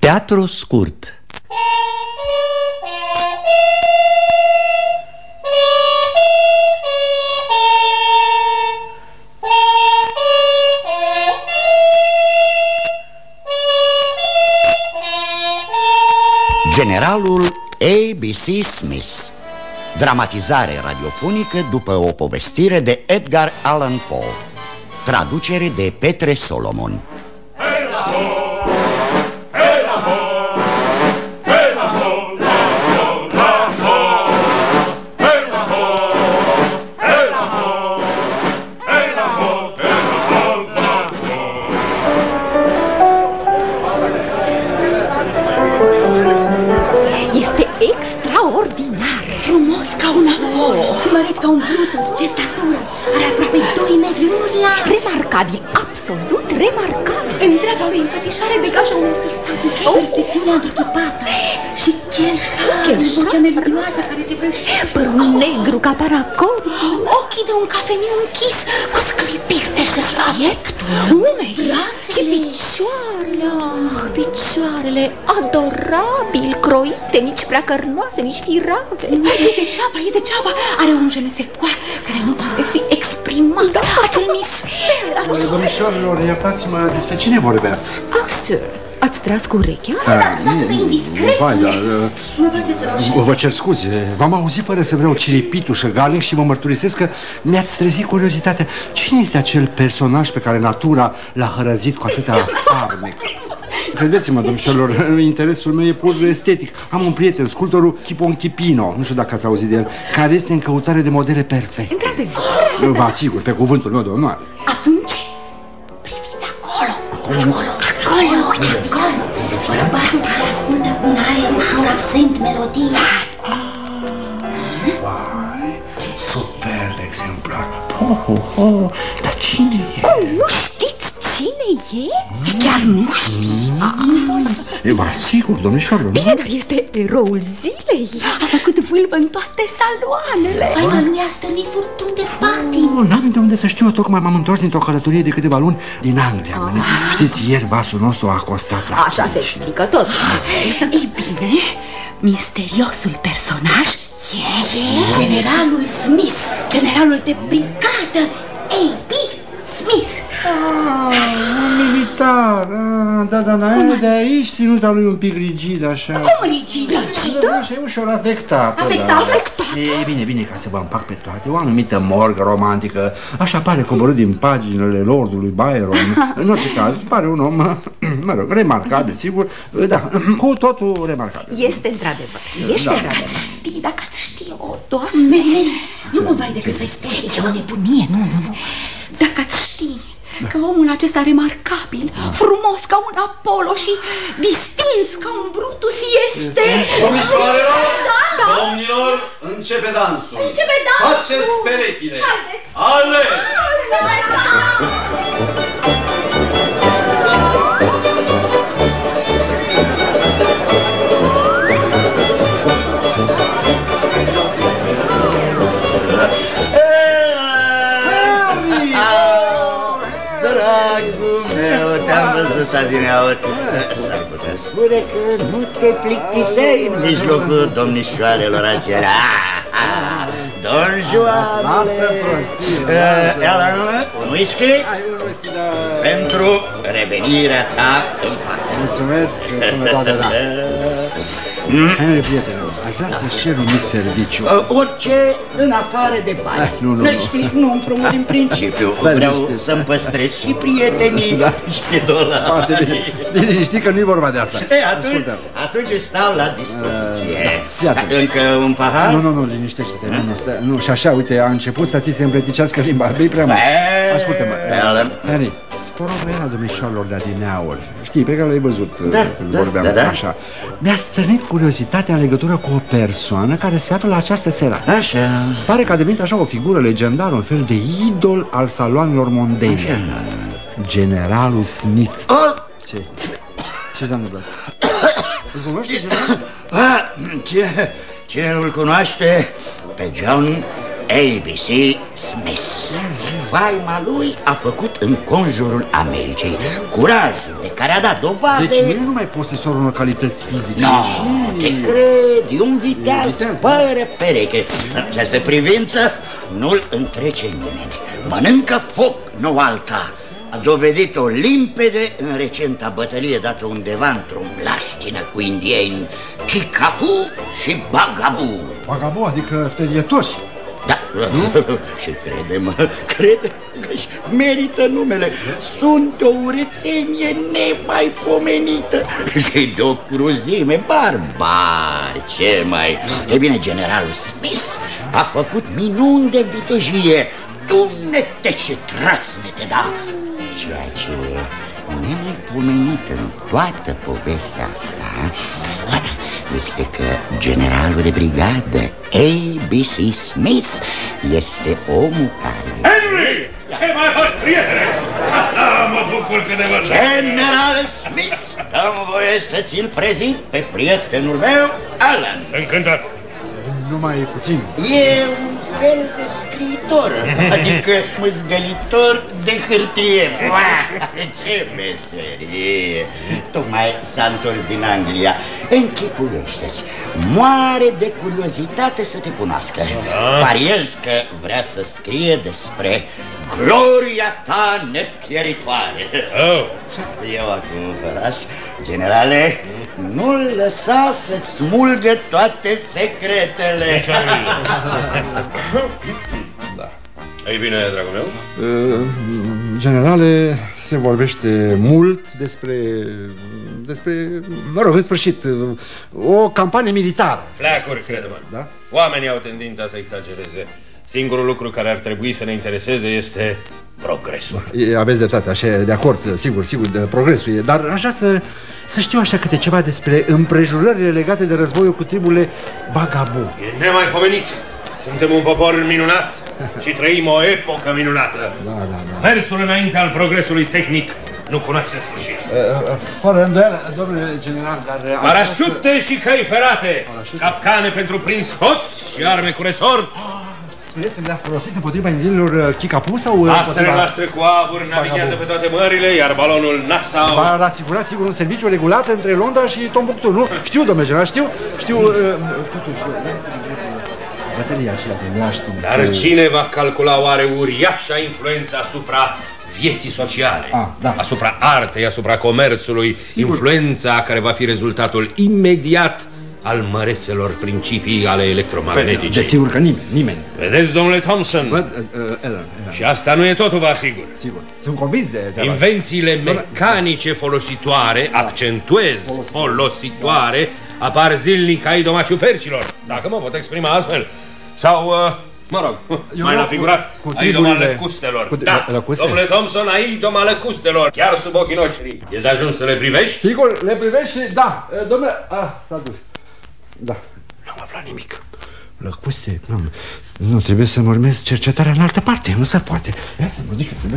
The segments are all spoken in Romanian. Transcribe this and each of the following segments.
Teatru scurt. Generalul A.B.C. Smith. Dramatizare radiofonică după o povestire de Edgar Allan Poe. Traducere de Petre Solomon. Ca un Brutus, ce statură! Are aproape 2 metri, unul la... Remarcabil, absolut remarcabil. Întreaga lui înfățișare degajă un artist cu perfecțiune întruchipată. Și chelșarul, vocea melodioasă care te vrăjește. Părul negru ca paracon. Ochii de un cafeniu închis, cu sclipiri de șerap. Pieptul, umeri, ce picioarele, picioarele adorabil croite, nici prea cărnoase, nici firave. E degeaba, are un je ne sais quoi care nu poate fi exprimat. Da. Acel mister, Domnișoarelor, iertați-mă, despre cine vorbeați? Ah, sir, ați tras cu urechea? Dacă de indiscreție. Vai, dar... Mă face să roșesc. Vă cer scuze, v-am auzit fără să vreau ciripitul șăgalnic și vă mărturisesc că mi-ați trezit curiozitatea. Cine este acel personaj pe care natura l-a hărăzit cu atâta farmec? Credeți-mă, domnișoarelor, interesul meu e pur estetic. Am un prieten, sculptorul Chiponchipino, nu știu dacă ați auzit de el, care este în căutare de modele perfecte. Într-adevăr? Vă asigur, pe cuvântul meu de onoare. Atunci, priviți acolo. Acolo, uite acolo. Bărbatul care ascultă cu un aer ușor absent melodia. Vai, superb exemplar. Dar cine e? Cum, nu știți cine e? Chiar nu știți? Vă asigur, domnișoarelor. Bine, dar este eroul zilei. A făcut vâlvă în toate saloanele. Faima lui a stârnit furtuni de patin. N-am de unde să știu, tocmai m-am întors dintr-o călătorie de câteva luni din Anglia. Știți, ieri vasul nostru a costat la... Așa se explică tot. Ei bine, misteriosul personaj e generalul Smith, generalul de brigadă A.B. Smith. Un militar. Da, de aici ținuta lui un pic rigid, așa. Cum rigid? Și e ușor afectat. E bine, ca să vă împac pe toate. O anumită morgă romantică. Așa pare coborât din paginile Lordului Byron. În orice caz, pare un om, mă rog, remarcabil, sigur. Da, cu totul remarcabil. Este într-adevăr. Dacă ați ști, o, Doamne, nu cumva decât să-i spui. E o nebunie, nu. Dacă ați ști că omul acesta remarcabil, frumos ca un Apollo și distins ca un Brutus este... Domnișoarelor, domnilor, începe dansul. Faceți perechile. Ale! Te-am văzut adineauri. S-ar putea spune că nu te plictiseai în mijlocul domnișoarelor acelea. Don Juanule, Alan, un whisky pentru revenirea ta în parte. Mulțumesc, da. Henry, prietenul, aș vrea să-ți cer un mic serviciu. Orice în afară de bani. Nu. Știi, nu împrumut din principiu. Vreau să-mi păstrez și prietenii și dolari. Foarte bine. Știi că nu-i vorba de asta. Atunci stau la dispoziție. Încă un pahar? Nu, liniștește-te. Nu, și așa, uite, a început să ți se împleticească limba. Bei prea mult. Ascultă-mă, Henry, sporovera domnișoarelor de adineauri, știi, pe care l-ai văzut când vorbeam așa. Mi-a stârnit curiozitatea în legătură cu o persoană care se află la această seară. Așa. Pare că a devenit așa o figură legendară, un fel de idol al saloanelor mondene. Generalul Smith. Ce s-a întâmplat? Îl cunoști, generalul? Cine nu-l cunoaște? Pe John A.B.C. Smith. faima lui a făcut în conjurul Americii. Curajul de care a dat dovadă... Deci nu e numai posesorul unor calități fizice. No, te cred, e un viteaz fără pereche. În această privință nu-l întrece nimeni. Mănâncă foc, nu alta. A dovedit-o limpede în recenta bătălie dată undeva într-o mlaștină cu indieni, Kickapoo și Bagabu. Bagabu, adică sperietori. Da, și crede că-și merită numele. Sunt o urățenie nemaipomenită și de o cruzime barbari, ce mai... E bine, generalul Smith a făcut minuni de vitejie, tunete și trăsnete, da? Ceea ce nemaipomenit în toată povestea asta este că generalul de brigadă A.B.C. Smith este omul care... Henry! Ce mai faci, prietene? Mă bucur că ne văd. General Smith, dăm voie să ți-l prezint pe prietenul meu, Alan. Încântat. Numai puțin. E un fel de scriitor, adică măzgălitor de hârtie. Ce meserie! Tocmai s-a întors din Anglia. Închipuiește-ți, moare de curiozitate să te cunoască. Pariez că vrea să scrie despre gloria ta nepieritoare. Eu acum vă las, generale, nu-l lăsa să-ți smulgă toate secretele. Da. Ei bine, dragul meu? Generale, se vorbește mult despre, mă rog, în sfârșit, o campanie militară. Fleacuri, crede-mă. Da? Oamenii au tendința să exagereze. Singurul lucru care ar trebui să ne intereseze este progresul. Aveți dreptate, așa e, de acord, sigur, de progresul e. Dar aș vrea să știu așa câte ceva despre împrejurările legate de războiul cu triburile Bagabu. E nemaipomenit. Suntem un popor minunat și trăim o epocă minunată. Da. Mersul înainte al progresului tehnic nu cunoaște sfârșit. Fără îndoială, domnule general, dar... Parașute și căi ferate, capcane pentru prins hoți și arme cu resort. Spuneți-mi, le-ați folosit împotriva indienilor Kickapoo sau... Vasele noastre cu abur navighează pe toate mările, iar balonul NASA... V-a asigurat sigur un serviciu regulat între Londra și Tombouctou, nu? Știu, domnule general, știu... Totuși, bătălia și de mlaștini... Dar cine va calcula oare uriașa influență asupra vieții sociale, asupra artei, asupra comerțului, influența care va fi rezultatul imediat al mărețelor principii ale electromagnetice. Desigur că nimeni. Vedeți, domnule Thompson? Și asta nu e totul, vă asigur. Sigur, sunt convins de... Invențiile mecanice folositoare, accentuez, folositoare, apar zilnic aici doma ciupercilor, dacă mă pot exprima astfel. Sau... mă rog, mai la figurat, aidoma lăcustelor. Da, domnule Thompson, aidoma lăcustelor, chiar sub ochii noștri. E de ajuns să le privești? Sigur, le privești și da, domnule, s-a dus. Da, n-am aflat nimic. Lăcuste, nu, trebuie să-mi urmez cercetarea în altă parte, nu se poate. Ia să mă duc, trebuie.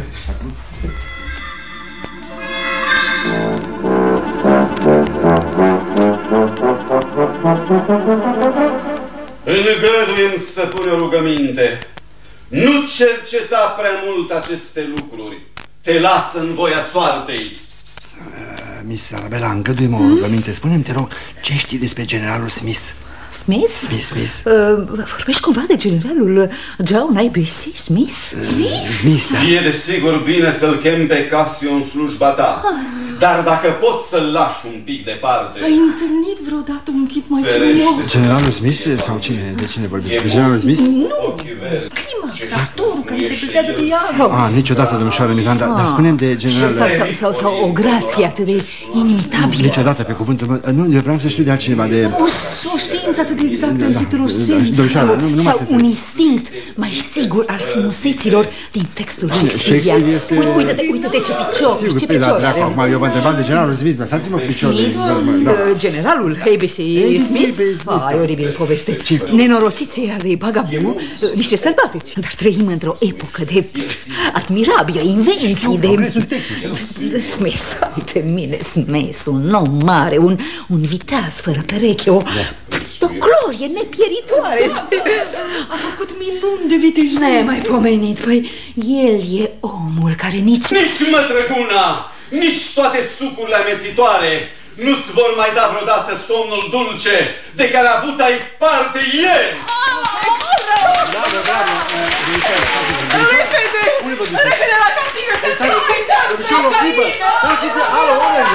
Îngăduie-mi, stăpâne, o rugăminte. Nu cerceta prea mult aceste lucruri. Te lasă în voia soartei. Miss Arabella, îngăduie-mă o rugăminte. Spune-mi, te rog, ce știi despre generalul Smith? Smith? Smith. Vorbești cumva de generalul John A.B.C. Smith? Smith, da. E desigur bine să-l chem pe Casio în slujba ta. Dar dacă poți să-l lași un pic departe... Ai întâlnit vreodată un tip mai frumos? Generalul Smith sau cine? De cine vorbim? De generalul Smith? Nu, Climax, actorul care interpretează piano. Niciodată, domnișoară Milan, dar spunem de general... Sau o grație atât de inimitabilă. Niciodată, pe cuvântul meu. Nu, eu vreau să știu de altcineva, de... O știință atât de exactă al heteroscenței. Sau un instinct mai sigur al frumuseților din textul Shakespeare. Uite-te ce picior, ce picior are. Acum eu vă întrebam de generalul Smith, lăsați-mă piciorul. Generalul A.B.C. Smith? E oribil poveste. Nenorociții de Bagabu, niște sălbatici. Dar trăim într-o epocă de admirabile invenții de Smith. Uite mine, Smith, un om mare, un viteaz fără pereche, o glorie nepieritoare. A făcut minuni de vitejie. Nemaipomenit, păi el e omul care nici... Nici mătrăguna, nici toate sucurile amețitoare nu-ți vor mai da vreodată somnul dulce de care a avut ai parte ieri. Bravo, bravo! Repede! Repede la cantină să treci! Domnișor, o clipă! Alo, oameni!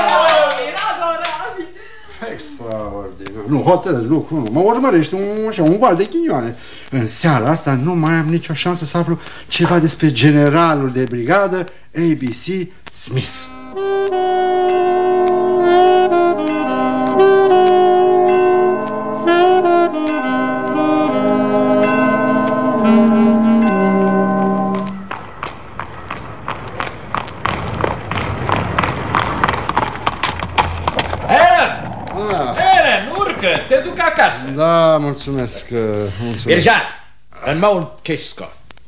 Extraordinar! Nu, hotărăți lucru, nu. Mă urmărește un val de ghinioane. În seara asta nu mai am nicio șansă să aflu ceva despre generalul de brigadă ABC Smith. Te duc acasă. Da, mulțumesc. Birjan, în Mount Kisco.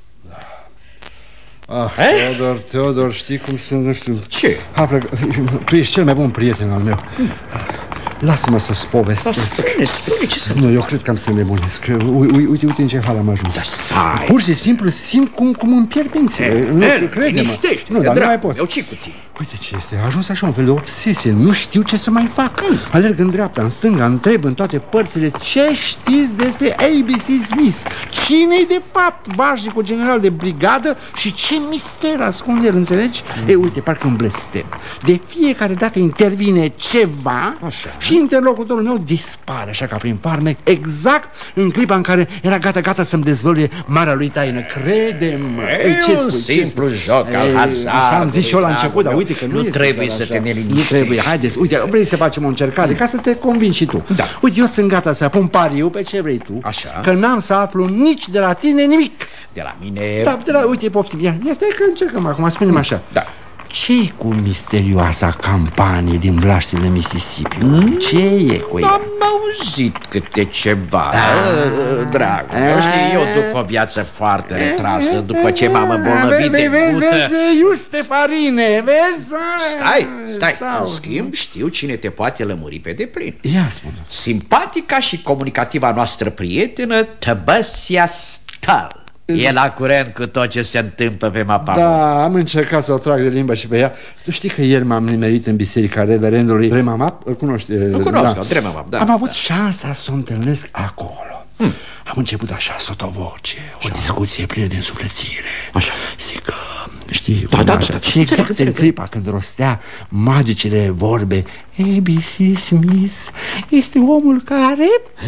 Teodor, știi cum sunt, nu știu. Ce? Află, tu ești cel mai bun prieten al meu. Lasă-mă să-ți povestesc. Spune ce să... Nu, eu cred că am să nebunesc. Uite în ce hal am ajuns. Stai. Pur și simplu simt cum îmi pierd mințile. Liniștește-te, dar nu mai pot. Eu ce cu tine? Uite ce este, a ajuns așa un fel de obsesie. Nu știu ce să mai fac. Alerg în dreapta, în stânga, întreb în toate părțile ce știți despre ABC Smith. Cine-i de fapt vașnicul general de brigadă și ce mister ascunde el, înțelegi? Uite, parcă un blestem. De fiecare dată intervine ceva și interlocutorul meu dispare așa ca prin farmec, exact în clipa în care era gata să-mi dezvăluie marea lui taină. Crede-mă. E un simplu joc al hazardului. Am zis și eu la început, dar uite că nu trebuie să te neliniștești. Nu trebuie, haideți, uite, vrei să facem o încercare ca să te convingi și tu. Da. Uite, eu sunt gata să pun pariu pe ce vrei tu. Așa. Că n-am să aflu nici de la tine nimic. De la mine... Da, uite, poftim, ia, stai că încercăm acum, spune-mi așa. Da. Ce-i cu misterioasa campanie din Blaștile Mississippi? Ce e cu ea? Am auzit câte ceva, dragul. Știi, eu duc o viață foarte retrasă după ce m-am îmbolnăvit de gută. Vezi, Iuste Farine, vezi? Stai. În schimb, știu cine te poate lămuri pe deplin. Ia spune. Simpatica și comunicativa noastră prietenă, Tăbăsia Stal. E la curent cu tot ce se întâmplă pe mapa. Da, am încercat să o trag de limbă și pe ea. Tu știi că ieri m-am nimerit în biserica reverendului Remamap? Îl cunoști? Îl cunosc, Remamap, da. Am avut șansa să o întâlnesc acolo. Am început așa, sotovoce, o discuție plină de însuflețire. Așa. Zic că, știi, da. Și exact în clipa când rostea magicile vorbe, ABC Smith este omul care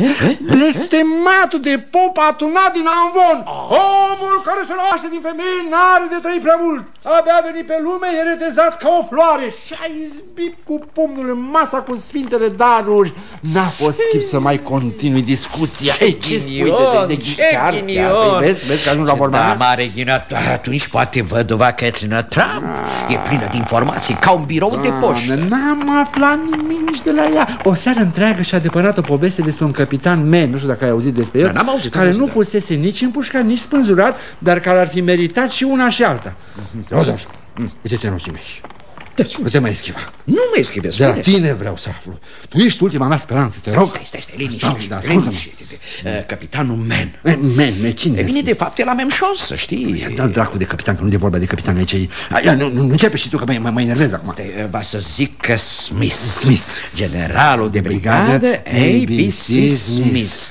blestematul de pop atunat din Amvon. Omul care se naște din femeie n-are de trăit prea mult. Abia a venit pe lume, e retezat ca o floare și a izbit cu pumnul în masa cu sfintele daruri. N-a fost chip să mai continui discuția. Ce spui de ghinion? Vezi că ajung la vorba mea? Da, mare ghinion. Atunci poate văduva Katrina Trump e plină de informații, ca un birou de poștă. N-am aflat nimic nici de la ea. O seară întreagă și-a depărat o poveste despre un capitan Man, nu știu dacă ai auzit despre el, n-am auzit, care nu fusese nici împușcat, nici spânzurat, dar care ar fi meritat și una și alta. Teodor, uite-te în ochii mei. Nu te mai eschiva. Nu mă eschivez. De la tine vreau să aflu. Tu ești ultima mea speranță, te rog. Stai, liniștește-te. Capitanul Man. Man, cine vine de fapt la memșos, să știi. Dă-l dracu de capitan, că nu de vorba de capitan aici. Nu începe și tu, că mă enervez acum. Va să zic că Smith. Generalul de brigadă ABC Smith.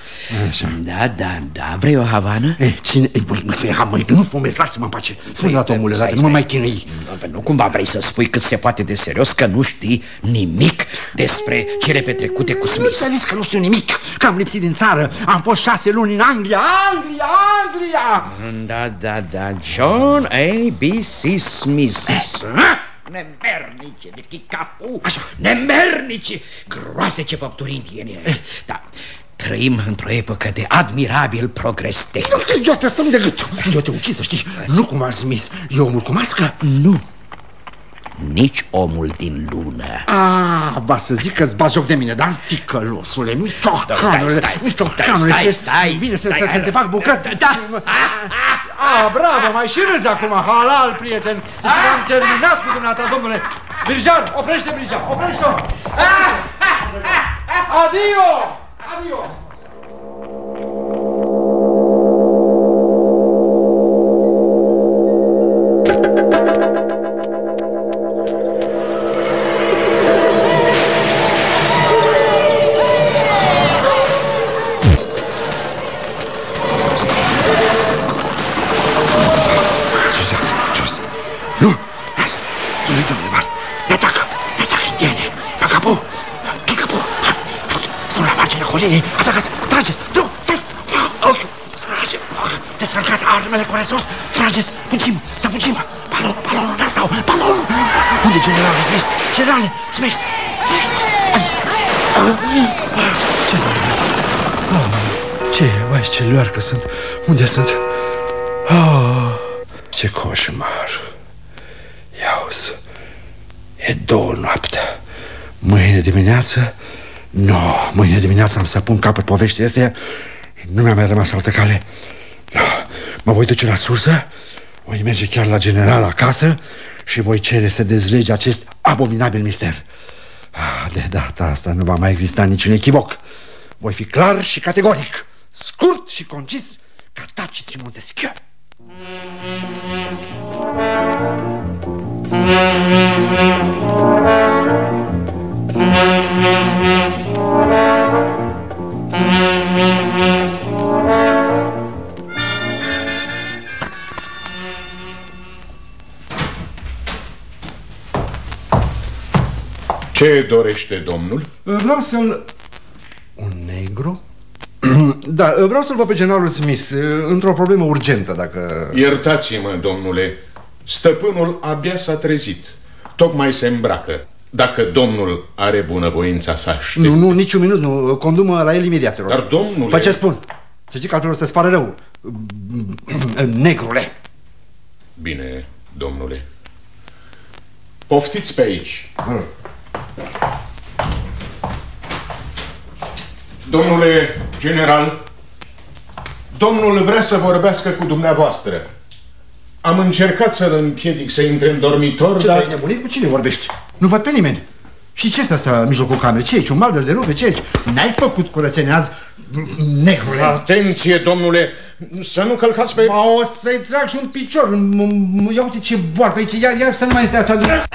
Da, vrei o havană? Cine? Nu fumezi, lasă-mă în pace. Spune la omule, nu mă mai chinui. Nu cumva vrei să spui cât se poate de serios că nu știi nimic despre cele petrecute cu Smith? Nu ți-a zis că nu știu nimic, că am lipsit din țară. Am fost 6 luni în Anglia. Da, John ABC Smith. Nemernice de chicapu. Așa. Nemernice. Groaznice făpturi indiene. Da. Trăim într-o epocă de admirabil progres tehnic. Eu te stăm de gât. Eu te ucid, să știi. Nu cum a Smith. E omul cu mască? Nu. Nici omul din lună. Va să zic că-ți bagi joc de mine, da? Ticălosule, Stai. Vine să te fac bucăți. Bravo, mai și râzi acum. Halal, prieten. Să am terminat cu dumneata, domnule. Birjan, oprește-o. Adio! Nu! Lasă! Dumnezeule mare! Ne atacă! Ne atacă indiene! Pagabu! Pagabu! Sunt la marginea colinei! Atacați! Trageți! Nu! Stai! Descărcați armele cu resurs! Trageți! Fugim! Să fugim! Balonul! Nassau! Balonul! Unde generalul Smith? Generale! Smith! Ce s-a întâmplat? Ce? Vai, ce luarcă sunt! Unde sunt? Ce coșmar! Iauzi! E 2 noaptea. Mâine dimineață? Mâine dimineață am să pun capăt poveștii astea. Nu mi-a mai rămas altă cale. Mă voi duce la sursă, voi merge chiar la general acasă și voi cere să dezlege acest abominabil mister. De data asta nu va mai exista niciun echivoc. Voi fi clar și categoric, scurt și concis, ca Tacit și Montesquieu. Ce dorește domnul? Vreau să-l... Un negru? Da, vreau să-l văd pe generalul Smith într-o problemă urgentă, dacă... Iertați-mă, domnule, stăpânul abia s-a trezit. Tocmai se îmbracă. Dacă domnul are bunăvoința să aștepte... Nu, niciun minut, nu, condu-mă la el imediat, rog. Dar, domnule... Păi ce spun? Să zic că altfel o să-ți pară rău, negrule. Bine, domnule. Poftiți pe aici. Domnule general, domnul vrea să vorbească cu dumneavoastră. Am încercat să-l împiedic să intre în dormitor, Ce, dar... ai nebunit? Cu cine vorbești? Nu văd pe nimeni. Și ce este asta în mijlocul camerei? Ce e aici? Un baldă de rupe? Ce e aici? N-ai făcut curățenie azi, negrule? Atenție, domnule, să nu călcați pe... O să-i trag și un picior. Ia uite ce boarcă aici. Ia să nu mai este asta.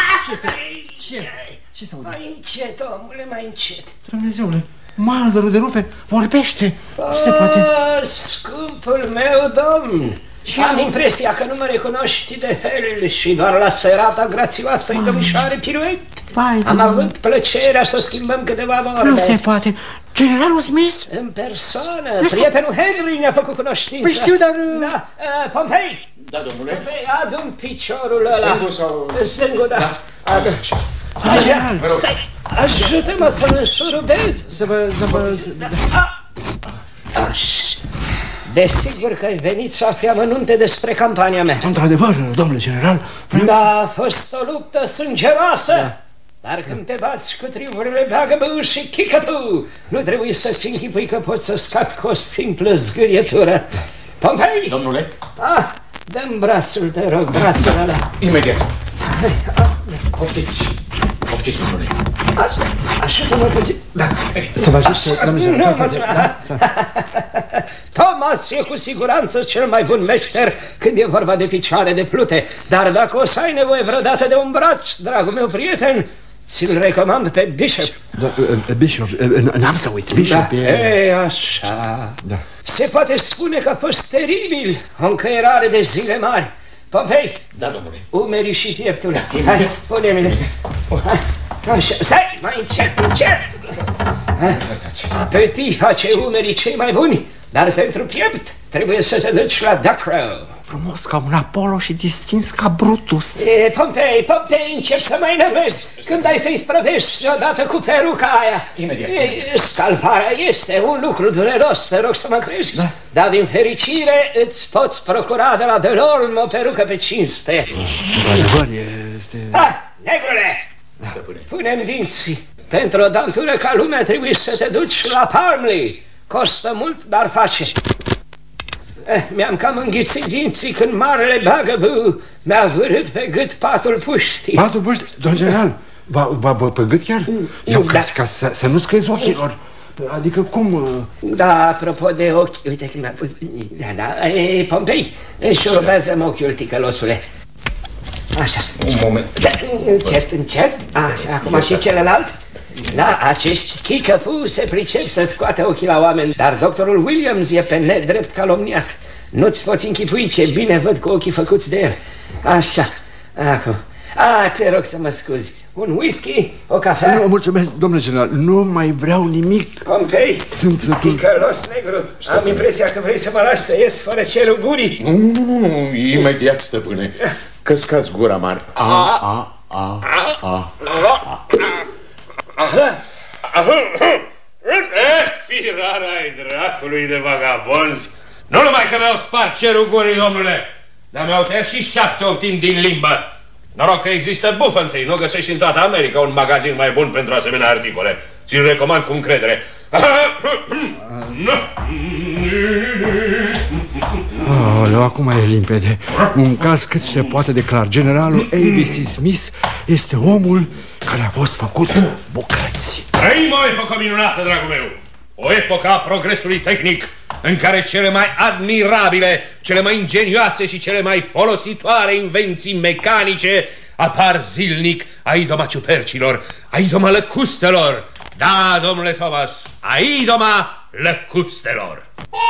Ce s-a auzit? Mai încet, omule, mai încet. Dumnezeule, maldărul de rupe vorbește. Nu se poate. Scumpul meu domn, am impresia că nu mă recunoști de fel și doar la serata grațioasă-i domnișoare Piruet. Am avut plăcerea să schimbăm câteva vorbe. Nu se poate. Generalul Smith? În persoană, prietenul Henry ne-a făcut cunoștință. Păi știu, dar... Da, Pompei! Da, domnule. Pompei, adu-mi piciorul ăla. Stângul sau... Stângul, da. Adu. General, Stai, ajută-mă să-l înșurubez. Să vă... Desigur că ai venit să afli amănunte despre campania mea. Într-adevăr, domnule general... Da, a fost o luptă sângeroasă. Da. Dar când te bați cu triburile Bugaboo și Kickapoo, nu trebuie să-ți închipui că poți să scapi cu o simplă zgârietură. Pompei! Domnule? Dă-mi brațul, te rog, brațul ăla. Imediat. Poftiți, domnule. Ajută-mă puțin. Da, să vă ajut, domnule general. Thomas e cu siguranță cel mai bun meșter când e vorba de picioare de plute. Dar dacă o să ai nevoie vreodată de un braț, dragul meu prieten, ți-l recomand pe Bishop. Bishop, n-am să uit, Bishop e așa. Se poate spune că a fost teribil o încăierare de zile mari. Pompei! Da, domnule. Umerii și pieptul. Hai, spune-mi. Așa, stai, mai încet. Petit face umerii cei mai buni, dar pentru piept trebuie să te duci la Duckrow. Frumos ca un Apollo și distins ca Brutus. Pompei, încep să mă enervezi când ai să-i sprăvești odată cu peruca aia. Imediat. Scalparea este un lucru dureros, te rog să mă crezi. Da. Dar din fericire îți poți procura de la Delorme o perucă pe cinste. Într-adevăr, este... Negrule! Pune-mi dinții. Pentru o dantură ca lumea trebuie să te duci la Parmley. Costă mult, dar face. Mi-am cam înghițit dinții când marele Bugaboo mi-a vârât pe gât patul puștii. Patul puștii? Domn general, pe gât chiar? Ca să nu-ți crezi ochilor. Adică cum... Da, apropo de ochi, uite că mi-a pus... Pompei, înșurubează-mi ochiul, ticălosule. Așa. Un moment. Încet. Așa, acum și celălalt. Da, acești Kickapoo se pricep să scoate ochii la oameni, dar doctorul Williams e pe nedrept calomniat. Nu-ți poți închipui ce bine văd cu ochii făcuți de el. Așa, Acum. Te rog să mă scuzi. Un whisky? O cafea? Nu, mulțumesc, domnule general. Nu mai vreau nimic. Pompei? Sunt Sticălos negru. Am impresia că vrei să mă lași să ies fără cerul gurii. Nu, imediat, stăpâne. Căscați gura mare. Firara ai dracului de vagabonzi. Nu numai că mi-au spart cerul gurii, domnule, dar mi-au tăiat și 7-8 timp din limbă. Noroc că există Buffentry, nu găsești în toată America un magazin mai bun pentru asemenea articole. Ți-l recomand cu încredere. Aoleu, acum e limpede. Un caz cât se poate de clar. Generalul ABC Smith este omul care a fost făcut bucăți. Trăim o epocă minunată, dragul meu. O epocă a progresului tehnic, în care cele mai admirabile, cele mai ingenioase și cele mai folositoare invenții mecanice apar zilnic a idoma ciupercilor, a idoma lăcustelor. Da, domnule Thomas, a idoma lăcustelor.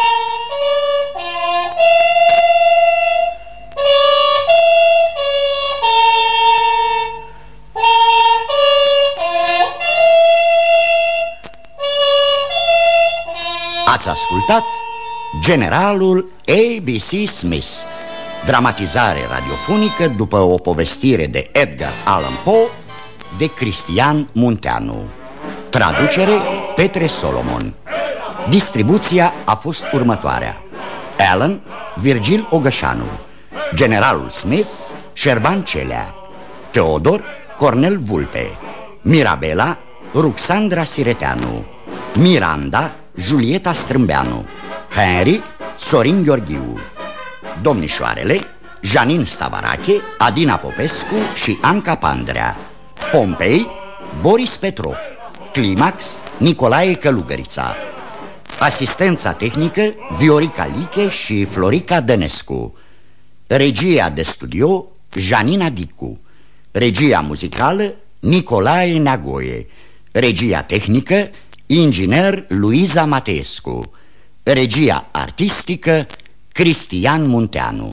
Ați ascultat Generalul ABC Smith, dramatizare radiofonică după o povestire de Edgar Allan Poe de Cristian Munteanu. Traducere Petre Solomon. Distribuția a fost următoarea: Allan, Virgil Ogășanu; Generalul Smith, Șerban Celea; Teodor, Cornel Vulpe; Mirabela, Ruxandra Sireteanu; Miranda, Julieta Strâmbeanu; Henry, Sorin Gheorghiu; domnișoarele, Janin Stavarache, Adina Popescu și Anca Pandrea; Pompei, Boris Petrov; Climax, Nicolae Călugărița; asistența tehnică, Viorica Liche și Florica Dănescu; regia de studio, Janina Dicu; regia muzicală, Nicolae Neagoie; regia tehnică, inginer Luiza Mateescu; regia artistică, Cristian Munteanu.